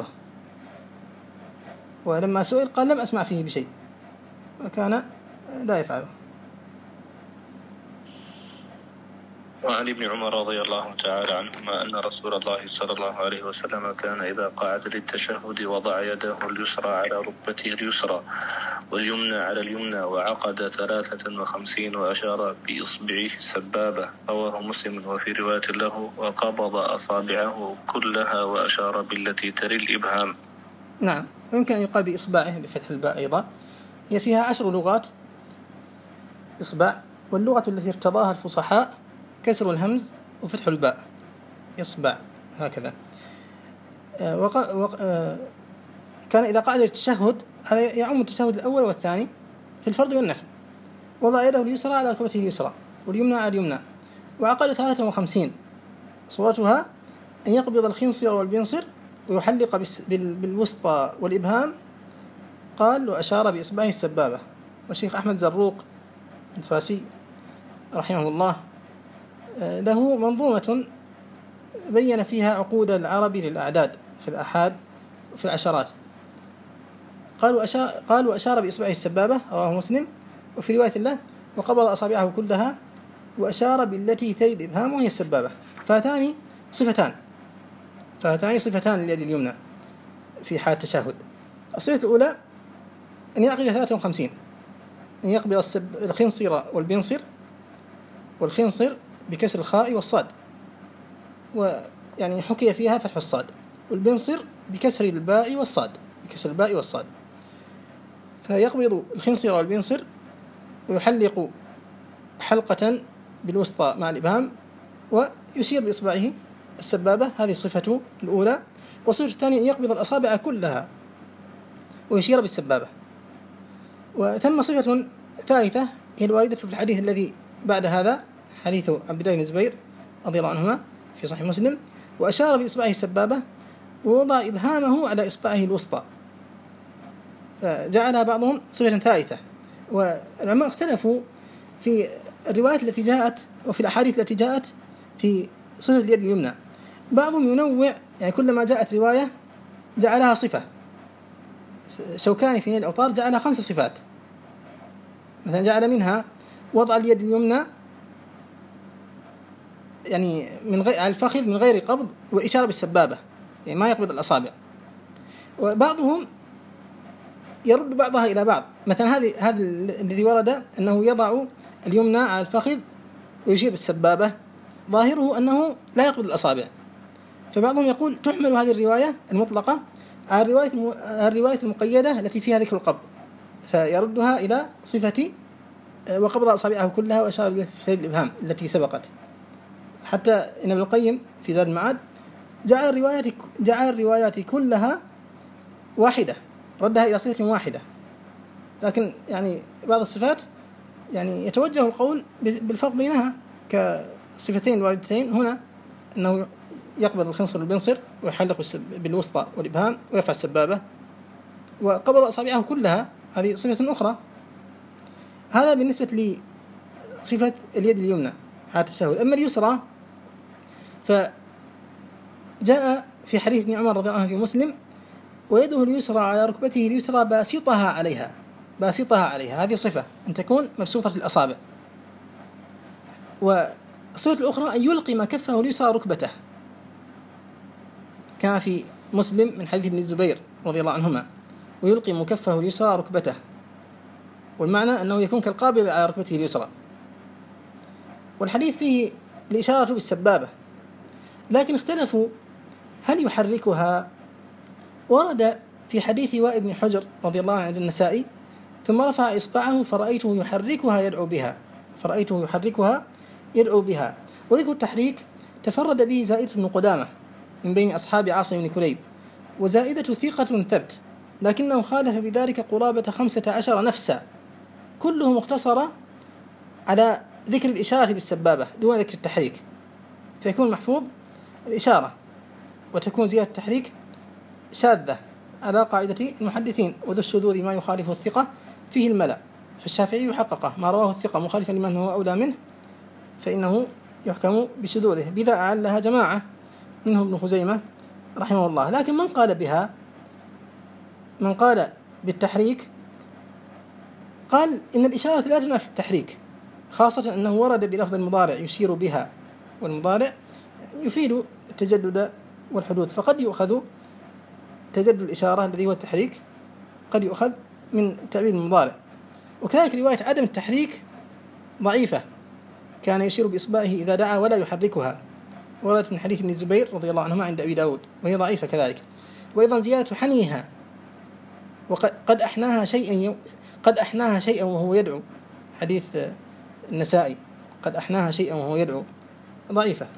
ولما سئل قال لم أسمع فيه بشيء، وكان لا يفعله. وعن ابن عمر رضي الله تعالى عنهما أن رسول الله صلى الله عليه وسلم كان إذا قعد للتشهد وضع يده اليسرى على ركبته اليسرى واليمنى على اليمنى وعقد 53 وأشار بإصبعه السبابة. رواه مسلم. وفي رواية له وقبض أصابعه كلها وأشار بالتي تلي الإبهام. نعم، ويمكن أن يقال بإصبعه بفتح الباء أيضا. هي فيها 10 لغات إصبع، واللغة التي ارتضاها الفصحاء كسر الهمز وفتح الباء إصبع هكذا. كان إذا قعد التشهد يعم التشهد الأول والثاني في الفرض والنفل، وضع يده اليسرى على ركبته اليسرى واليمنى على اليمنى وعقد 53. صورتها أن يقبض الخنصر والبنصر ويحلق بالوسطى والإبهام، قال وأشار بإصبعه السبابة. والشيخ أحمد زروق الفاسي رحمه الله له منظومة بين فيها عقود العرب للأعداد في الآحاد وفي العشرات. قال وأشار بإصبعه السبابة، رواه مسلم. وفي رواية الله وقبض أصابعه كلها وأشار بالتي تلي الإبهام وهي السبابة. فهاتان صفتان لليد اليمنى في حال التشهد. الصفة الأولى أن يعقد 53، أن يقبض الخنصر والبنصر، والخنصر بكسر الخاء والصاد، ويعني حكي فيها فتح الصاد، والبنصر بكسر الباء والصاد، فيقبض الخنصر والبنصر ويحلق حلقة بالوسطى مع الإبهام ويشير بإصبعه السبابة. هذه الصفة الأولى. والصفة الثانية أن يقبض الأصابع كلها ويشير بالسبابة. وثم صفة ثالثة هي الواردة في الحديث الذي بعد هذا، حديث عبد الله بن الزبير رضي الله عنهما في صحيح مسلم، وأشار بإصبعه السبابة ووضع إبهامه على إصبعه الوسطى، فجعلها بعضهم صفة ثالثة. والعلماء اختلفوا في الروايات التي جاءت وفي الأحاديث التي جاءت في صفة اليد اليمنى. بعضهم ينوع، يعني كلما جاءت رواية جعلها صفة. شوكاني في نيل الأوطار جعلها 5 صفات، مثلا جعل منها وضع اليد اليمنى يعني على الفخذ من غير قبض والإشارة بالسبابة، يعني ما يقبض الأصابع. وبعضهم يرد بعضها إلى بعض، مثلا هذا الذي ورد أنه يضع اليمنى على الفخذ ويشير بالسبابة، ظاهره أنه لا يقبض الأصابع. فبعضهم يقول تحمل هذه الرواية المطلقة على الرواية المقيدة التي فيها ذكر القبض، فيردها إلى صفة وقبض أصابعه كلها وأشار بالتي الإبهام التي سبقت. حتى إن ابن القيم في زاد المعاد جعل الروايات كلها واحدة، ردها إلى صفة واحدة. لكن يعني بعض الصفات يعني يتوجه القول بالفرق بينها، كصفتين الواردتين هنا أنه يقبض الخنصر والبنصر ويحلق بالوسطى والإبهام ويرفع السبابة، وقبض أصابعه كلها، هذه صفة أخرى. هذا بالنسبة لصفة اليد اليمنى حال التشهد. أما اليسرى فجاء في حديث ابن عمر رضي الله عنه في مسلم ويده اليسرى على ركبته اليسرى باسطها عليها. هذه صفة أن تكون مبسوطة الأصابع. والصفة الأخرى أن يلقم كفه اليسرى ركبته، كان في مسلم من حديث ابن الزبير رضي الله عنهما ويلقم كفه اليسرى ركبته، والمعنى أنه يكون كالقابض على ركبته اليسرى. والحديث فيه الإشارة بالسبابة، لكن اختلفوا هل يحركها. ورد في حديث وائل بن حجر رضي الله عنه عند النسائي ثم رفع إصبعه فرأيته يحركها يدعو بها. وذكر التحريك تفرد به زائدة بن قدامة من بين أصحاب عاصم بن كليب، وزائدة ثقة ثبت، لكنه خالف بذلك قرابة 15 نفسا، كله مقتصرة على ذكر الإشارة بالسبابة دون ذكر التحريك، فيكون محفوظ الإشارة وتكون زيادة التحريك شاذة على قاعدة المحدثين. وذو الشذوذ ما يخالف الثقة فيه الملأ، فالشافعي يحققه ما رواه الثقة مخالفا لمن هو أولى منه فإنه يحكم بشذوذه، بذا أعلها جماعة منهم ابن خزيمة رحمه الله. لكن من قال بالتحريك قال إن الإشارة لا تنافي التحريك، خاصة أنه ورد بلفظ المضارع يشير بها والمضارع يفيد التجدد والحدوث، فقد يؤخذ تجدد الإشارة الذي هو التحريك قد يؤخذ من تأويل المضارع. وكذلك رواية عدم التحريك ضعيفة، كان يشير بإصبعه إذا دعا ولا يحركها، وردت من حديث ابن الزبير رضي الله عنهما عند أبي داود وهي ضعيفة كذلك. وأيضا زيادة حنيها وقد أحناها شيئا وهو يدعو، حديث النسائي قد أحناها شيئا وهو يدعو، ضعيفة.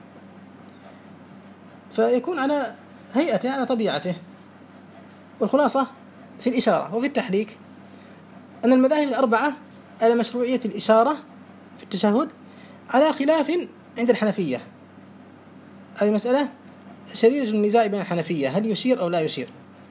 فيكون على هيئته على طبيعته. والخلاصة في الإشارة وفي التحريك أن المذاهب الأربعة على مشروعية الإشارة في التشهد على خلاف عند الحنفية. هذه مسألة شديدة النزاع بين الحنفية، هل يشير أو لا يشير.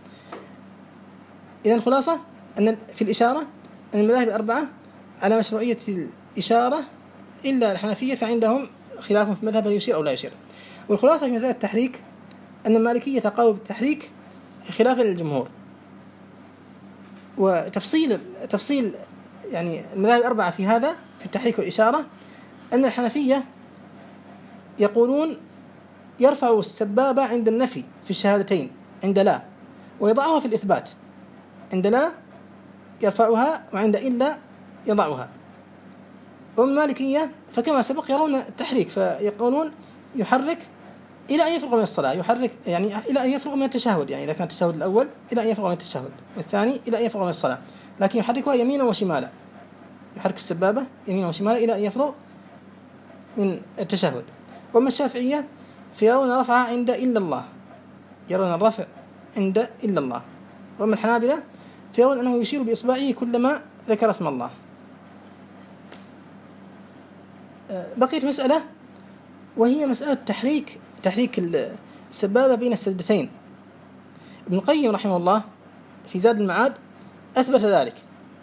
إذن الخلاصة أن في الإشارة أن المذاهب الأربعة على مشروعية الإشارة إلا الحنفية فعندهم خلاف في المذهب هل يشير أو لا يشير. والخلاصة في مسألة التحريك أن المالكية قالوا بالتحريك خلافا للجمهور. وتفصيل يعني المذاهب الأربعة في هذا في التحريك والإشارة أن الحنفية يقولون يرفع السبابة عند النفي في الشهادتين عند لا، ويضعها في الإثبات عند لا يرفعها وعند إلا يضعها. والمالكية فكما سبق يرون التحريك، فيقولون يحرك إلى أن يفرغ من الصلاة، يحرك يعني إلى أن يفرغ من التشهد، يعني إذا كان التشهد الأول إلى أن يفرغ من التشهد، والثاني إلى أن يفرغ من الصلاة، لكن يحركها يمينا وشمالا، يحرك السبابة يمينا وشمالا إلى أن يفرغ من التشهد. وأما الشافعية فيرون رفع عند إلا الله، يرون الرفع عند إلا الله. وأما الحنابلة فيرون أنه يشير بإصبعه كلما ذكر اسم الله. بقيت مسألة وهي مسألة تحريك السبابة بين السجدتين. ابن القيم رحمه الله في زاد المعاد أثبت ذلك،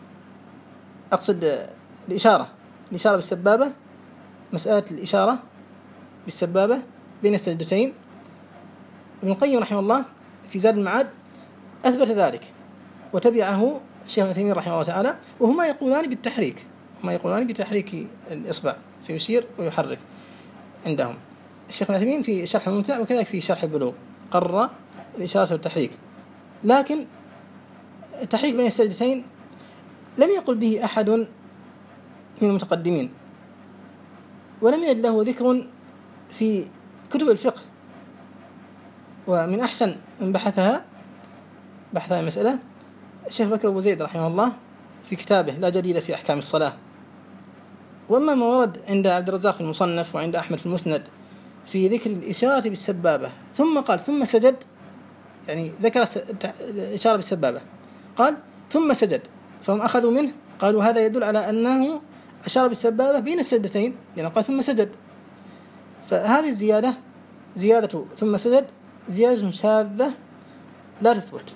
أقصد الإشارة بالسبابة، مسألة الإشارة بالسبابة بين السجدتين. ابن القيم رحمه الله في زاد المعاد أثبت ذلك، وتبعه الشيخ عثيمين رحمه الله تعالى، وهما يقولان بتحريك الإصبع، فيشير ويحرك عندهم. الشيخ عثيمين في شرح الممتع وكذلك في شرح البلوغ قرر الإشارة والتحريك، لكن التحريك بين السجدتين لم يقل به أحد من المتقدمين، ولم يجد له ذكر في كتب الفقه. ومن أحسن من بحث المسألة الشيخ بكر أبو زيد رحمه الله في كتابه لا جديد في أحكام الصلاة. وأما ما ورد عند عبد الرزاق في المصنف وعند أحمد في المسند في ذكر الإشارة بالسبابة ثم قال ثم سجد، يعني ذكر الإشارة بالسبابة قال ثم سجد، فهم أخذوا منه قالوا هذا يدل على أنه أشار بالسبابة بين السجدتين، لأنه قال ثم سجد. فهذه الزيادة زيادة ثم سجد زيادة شاذة لا تثبت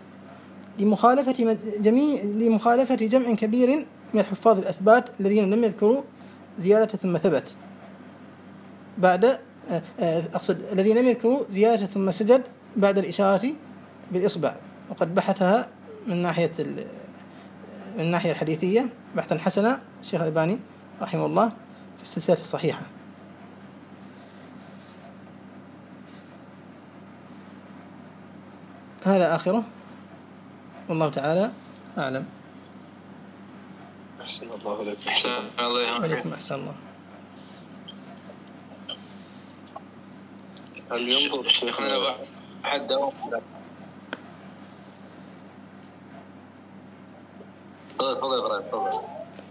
لمخالفة جمع كبير من الحفاظ الأثبات الذين لم يذكروا زيادة ثم ثبت الذين لم يذكروا زيادة ثم سجد بعد الإشارة بالإصبع. وقد بحثها من الناحية الحديثية بحثا حسنا الشيخ الألباني رحمه الله في السلسلة الصحيحة. هذا آخره، والله تعالى أعلم. أحسن الله عليكم. عليكم أحسن الله. هل ينظر شيخنا حد تفضل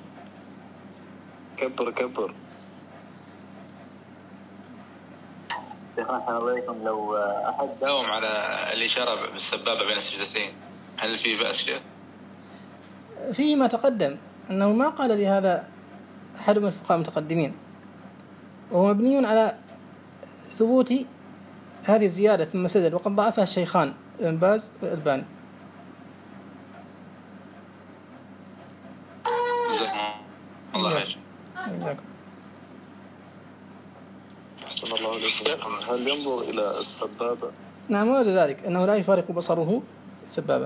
كبر شيخنا أحسن الله عليكم، لو أحد داوم على الإشارة بالسبابة بين السجدتين هل فيه بأس شيء؟ فيه ما تقدم أنه ما قال بهذا أحد من الفقهاء المتقدمين، وهو مبني على ثبوت هذه الزيادة ثم سجد، وقد ضعفها الشيخان ابن باز والألباني. الله خير. أحسن الله عليكم. هل ينظر إلى السبابة؟ نعم، ورد ذلك أنه لا يفارق بصره السبابة.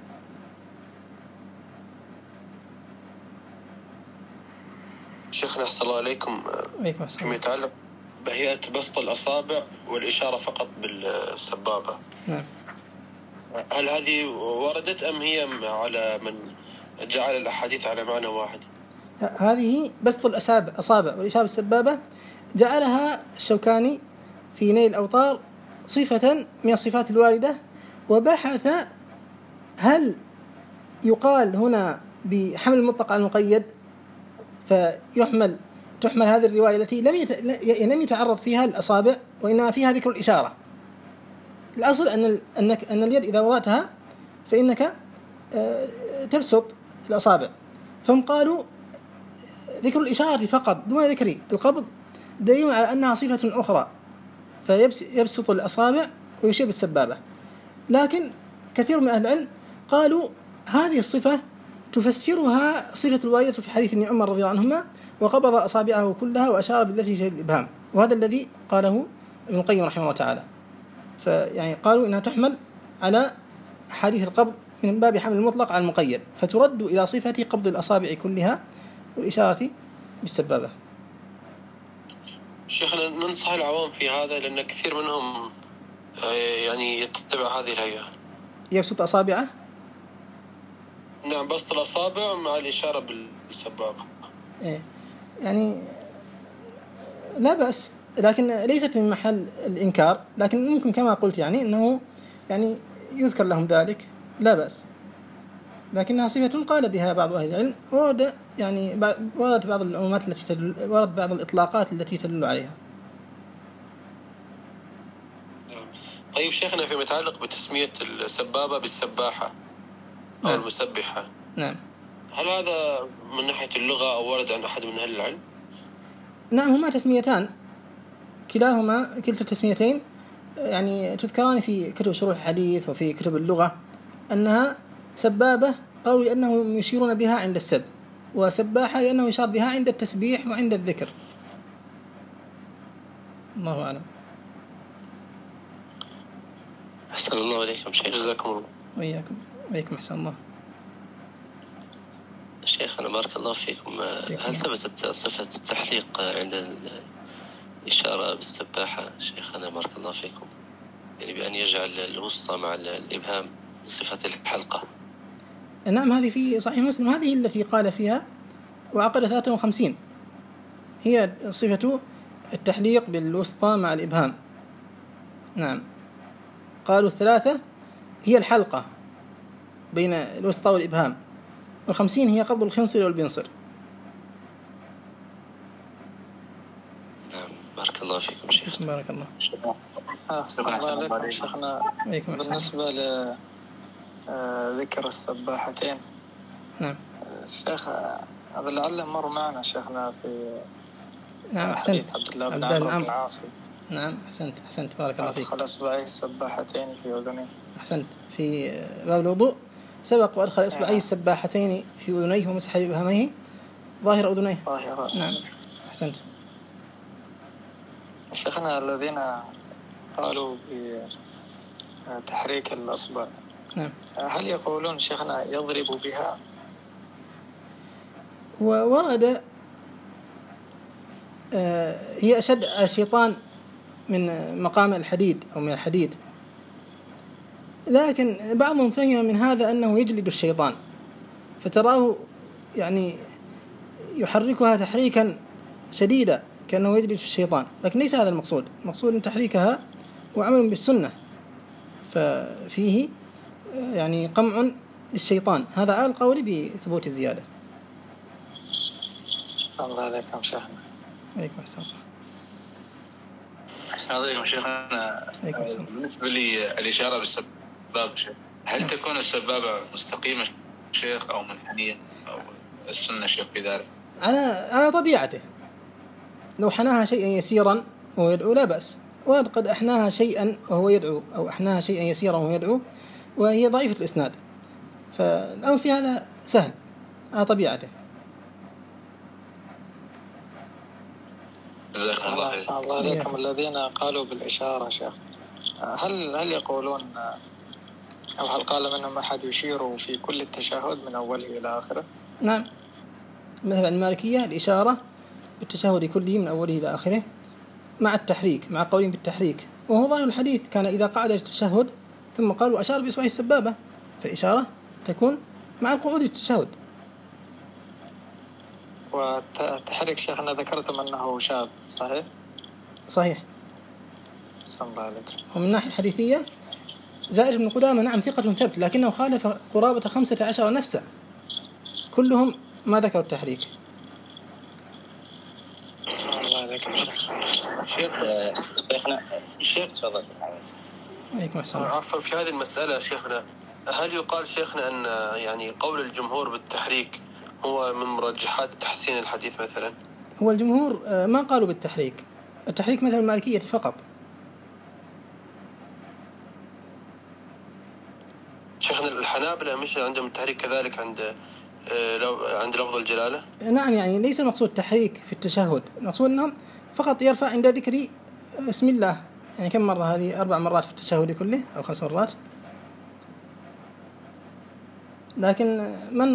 شيخنا أحسن الله عليكم. فيما يتعلق بهيئة بسط الأصابع والإشارة فقط بالسبابة، نعم، هل هذه وردت أم هي على من جعل الأحاديث على معنى واحد؟ هذه بسط الأصابع والإشارة بالسبابة جعلها الشوكاني في نيل الأوطار صفة من الصفات الواردة، وبحث هل يقال هنا بحمل المطلق على المقيد، تحمل هذه الرواية التي لم يتعرض فيها الأصابع وإنما فيها ذكر الإشارة. الأصل أن اليد إذا وضعتها فإنك تبسط الأصابع، فهم قالوا ذكر الإشارة فقط دون ذكر القبض دليل على أنها صفة أخرى، فيبسط الأصابع ويشير بالسبابة. لكن كثير من أهل العلم قالوا هذه الصفة تفسرها صفة الواردة في حديث ابن عمر رضي الله عنهما، وقبض أصابعه كلها وأشار بالتي تلي الإبهام، وهذا الذي قاله ابن القيم رحمه الله تعالى. فيعني قالوا إنها تحمل على حديث القبض من باب حمل المطلق على المقيد، فترد إلى صفة قبض الأصابع كلها والإشارة بالسبابة. شيخنا ننصح العوام في هذا، لأن كثير منهم يعني يتبع هذه الهيئة، يبسط أصابعه. نعم، بسط الأصابع مع الإشارة بالسبابة. يعني لا بأس، لكن ليست من محل الإنكار، لكن ممكن كما قلت يعني أنه يعني يذكر لهم ذلك، لا بأس، لكنها صفة قال بها بعض أهل العلم، ورد يعني ورد بعض العمومات ورد بعض الإطلاقات التي تدل عليها. طيب شيخنا، فيما يتعلق بتسمية السبابة بالسباحة أو نعم. المسبحة، نعم، هل هذا من ناحية اللغة أو ورد عن أحد من أهل العلم؟ نعم، هما تسميتان، كلتا التسميتين يعني تذكران في كتب شروح الحديث وفي كتب اللغة، أنها سبابة قالوا لأنهم يشيرون بها عند السب، وسباحة لأنه يشار بها عند التسبيح وعند الذكر. الله أعلم. أحسن الله عليكم شيخ، جزاكم الله. وإياكم أحسن الله. شيخنا بارك الله فيكم، هل ثبتت صفة التحليق عند الإشارة بالسباحة شيخنا بارك الله فيكم، يعني بأن يجعل الوسطى مع الإبهام صفة الحلقة؟ نعم، هذه في صحيح مسلم، هذه التي قال فيها وعقد 53 هي صفة التحليق بالوسطى مع الإبهام. نعم، قالوا 3 هي الحلقة بين الوسطى والإبهام، و50 هي قبض الخنصر والبنصر. نعم بارك الله فيكم شيخ. بارك الله. أحسن الله عليكم شيخنا. بالنسبة لذكر السباحتين، نعم الشيخ هذا لعله مر معنا شيخنا في نعم أحسنت عبد الله بن عمرو بن العاص. نعم أحسنت بارك الله فيك. أدخل إصبعيه السباحتين في أذنيه. أحسنت، في باب الوضوء سبق وأدخل إصبعيه السباحتين في أذنيه ومسح بإبهاميه ظاهر أذنيه. نعم أحسنت. شيخنا الذين قالوا بتحريك الأصبع، نعم، هل يقولون شيخنا يضرب بها؟ وورد هي أشد الشيطان من مقام الحديد أو من الحديد، لكن بعضهم فهم من هذا أنه يجلد الشيطان، فتراه يعني يحركها تحريكا شديدا كأنه يجلد الشيطان، لكن ليس هذا المقصود. المقصود أن تحريكها وعمل بالسنة، ففيه يعني قمع للشيطان، هذا على القول بثبوت الزيادة. السلام عليكم شيخنا. عليكم السلام. السلام عليكم شيخنا. بالنسبة لي الإشارة بالسبابة، هل تكون السبابة مستقيمة شيخ أو منحنية أو السنة شيخ في ذلك؟ على طبيعته، لو حناها شيئا يسيرا وهو يدعو لا بأس، وقد أحناها شيئا وهو يدعو، أو أحناها شيئا يسيرا وهو يدعو وهي ضعيفة الإسناد، فالأمر في هذا سهل على طبيعته. الله عليكم. الذين قالوا بالإشارة شيخ، هل يقولون أو هل قال منهم أحد يشير في كل التشهد من أوله إلى آخره؟ نعم، مثلا المالكية الإشارة بالتشهد كله من أوله إلى آخره مع التحريك، مع قولهم بالتحريك، وهو ظاهر الحديث كان إذا قعد التشهد ثم قال وأشار بإصبعه السبابة، فالإشارة تكون مع القعود التشهد. والتحريك شيخنا ذكرتم أنه شاذ، صحيح؟ صحيح. صلى الله عليك. ومن الناحية الحديثية زائر بن قدامة نعم ثقة ثبت، لكنه خالف قرابة 15 نفسا كلهم ما ذكروا التحريك. صلى الله عليك شيخنا الشيخ تفضل. عليكم السلام. عفوا في هذه المسألة شيخنا، هل يقال شيخنا أن يعني قول الجمهور بالتحريك هو من مرجحات تحسين الحديث مثلا؟ هو الجمهور ما قالوا بالتحريك، التحريك مثل المالكية فقط. شيخنا الحنابلة مش عندهم التحريك كذلك عند لفظ الجلالة؟ نعم، يعني ليس المقصود تحريك في التشهد، المقصود أنهم فقط يرفع عند ذكر اسم الله. يعني كم مرة هذه؟ 4 مرات في التشهد كله أو 5 مرات. لكن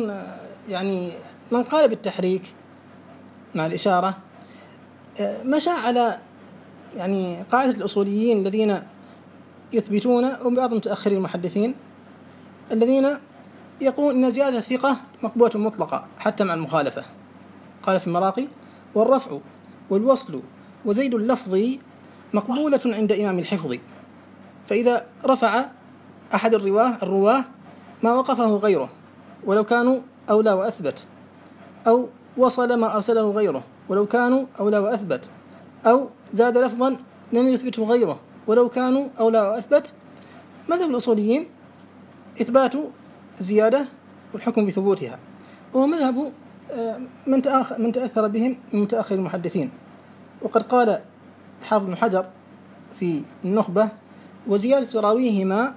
من قال بالتحريك مع الإشارة مشى على يعني قاعدة الأصوليين الذين يثبتون، وبعض متأخرين المحدثين الذين يقول إن زيادة الثقة مقبولة مطلقة حتى مع المخالفة. قال في المراقي: والرفع والوصل وزيد اللفظ مقبولة عند إمام الحفظ، فإذا رفع أحد الرواه ما وقفه غيره ولو كانوا أولى وأثبت، أو وصل ما أرسله غيره ولو كانوا أولى وأثبت، أو زاد لفظا لم يثبته غيره ولو كانوا أولى وأثبت، مذهب الأصوليين إثبات الزيادة والحكم بثبوتها، وهو مذهب من تأثر بهم من متأخر المحدثين. وقد قال الحافظ بن حجر في النخبة: وزيادة راويهما،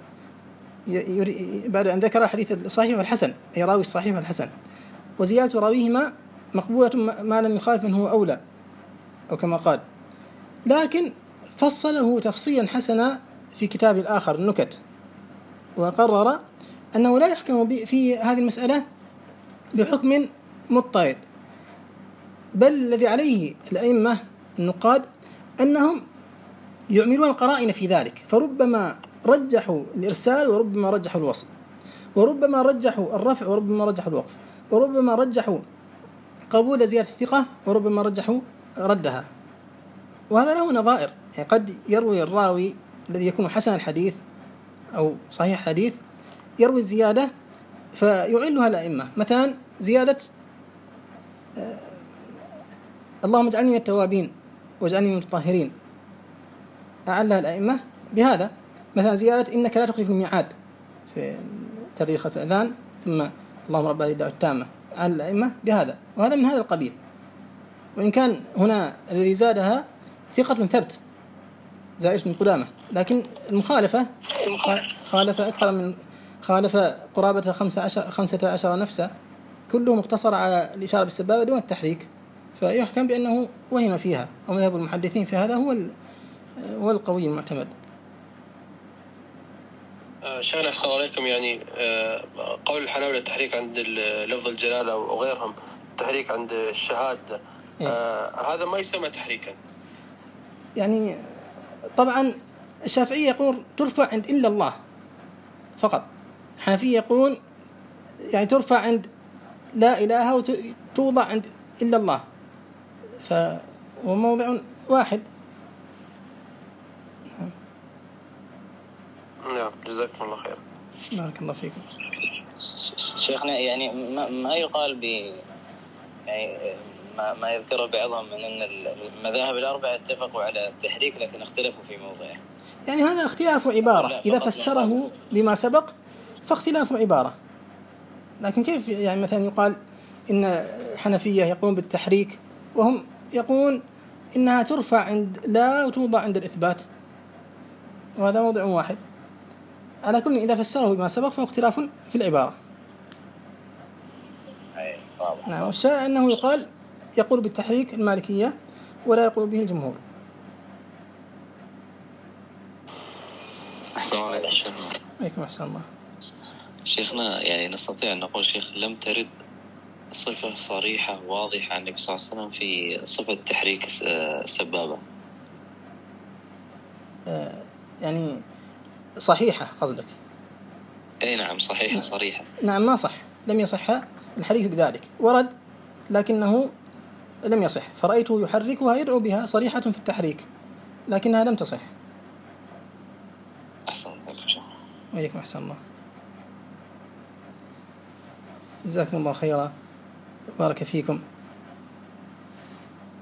بعد أن ذكر الحديث الصحيح والحسن، أي راوي الصحيح والحسن، وزيادة راويهما مقبولة ما لم يخالف من هو أولى، أو كما قال. لكن فصله تفصيلا حسنا في كتاب الآخر النكت، وقرر أنه لا يحكم في هذه المسألة بحكم مضطرد، بل الذي عليه الأئمة النقاد أنهم يعملون القرائن في ذلك، فربما رجحوا الإرسال وربما رجحوا الوصل، وربما رجحوا الرفع وربما رجحوا الوقف، وربما رجحوا قبول زيادة الثقة وربما رجحوا ردها. وهذا له نظائر، يعني قد يروي الراوي الذي يكون حسن الحديث أو صحيح الحديث يروي الزيادة فيعلها الأئمة، مثلا زيادة اللهم اجعلني من التوابين واجعلني من المتطهرين، أعلها الأئمة بهذا. مثلا زيادة إنك لا تخلف الميعاد في تاريخ الأذان، ثم اللهم رب هذه الدعوة التامة، أعلى الأئمة بهذا، وهذا من هذا القبيل. وإن كان هنا الذي زادها ثقة ثبت زائر بن قدامة، لكن المخالفة خالف أكثر من خالف قرابة 15 نفسا، كله مقتصر على الإشارة بالسبابة دون التحريك، فيحكم بأنه وهم فيها. ومذهب المحدثين في هذا هو القوي المعتمد. شأن أحسن عليكم، يعني قول الحنابلة التحريك عند لفظ الجلالة أو غيرهم التحريك عند الشهادة، هذا ما يسمى تحريكا. يعني طبعا الشافعي يقول ترفع عند إلا الله فقط، الحنفي يقول يعني ترفع عند لا إله وتوضع عند إلا الله، فهو موضع واحد. نعم، جزاكم الله خير. بارك الله فيكم. شيخنا يعني ما يقال يعني ما يذكره بعضهم من أن المذاهب الأربعة اتفقوا على التحريك لكن اختلفوا في موضعه. يعني هذا اختلاف عبارة، إذا فسره بما سبق فاختلاف عبارة، لكن كيف يعني مثلا يقال إن الحنفية يقوم بالتحريك وهم يقولون إنها ترفع عند لا وتوضع عند الإثبات، وهذا موضع واحد. على كل إذا فسره بما سبق فهو اختلاف في العبارة. نعم، والشائع أنه يقول بالتحريك المالكية ولا يقول به الجمهور. أحسن عليك عليكم أحسن الله. شيخنا يعني نستطيع أن نقول شيخ لم ترد صفة صريحة واضحة عن النبي صلى الله عليه وسلم في صفة تحريك السبابة. يعني صحيحة قصدك؟ أي نعم صحيحة صريحة. نعم ما صح، لم يصح الحديث بذلك، ورد لكنه لم يصح، فرأيته يحركها يدعو بها صريحة في التحريك لكنها لم تصح. أحسن الله. وإليكم أحسن الله. جزاكم الله خيرا، بارك فيكم.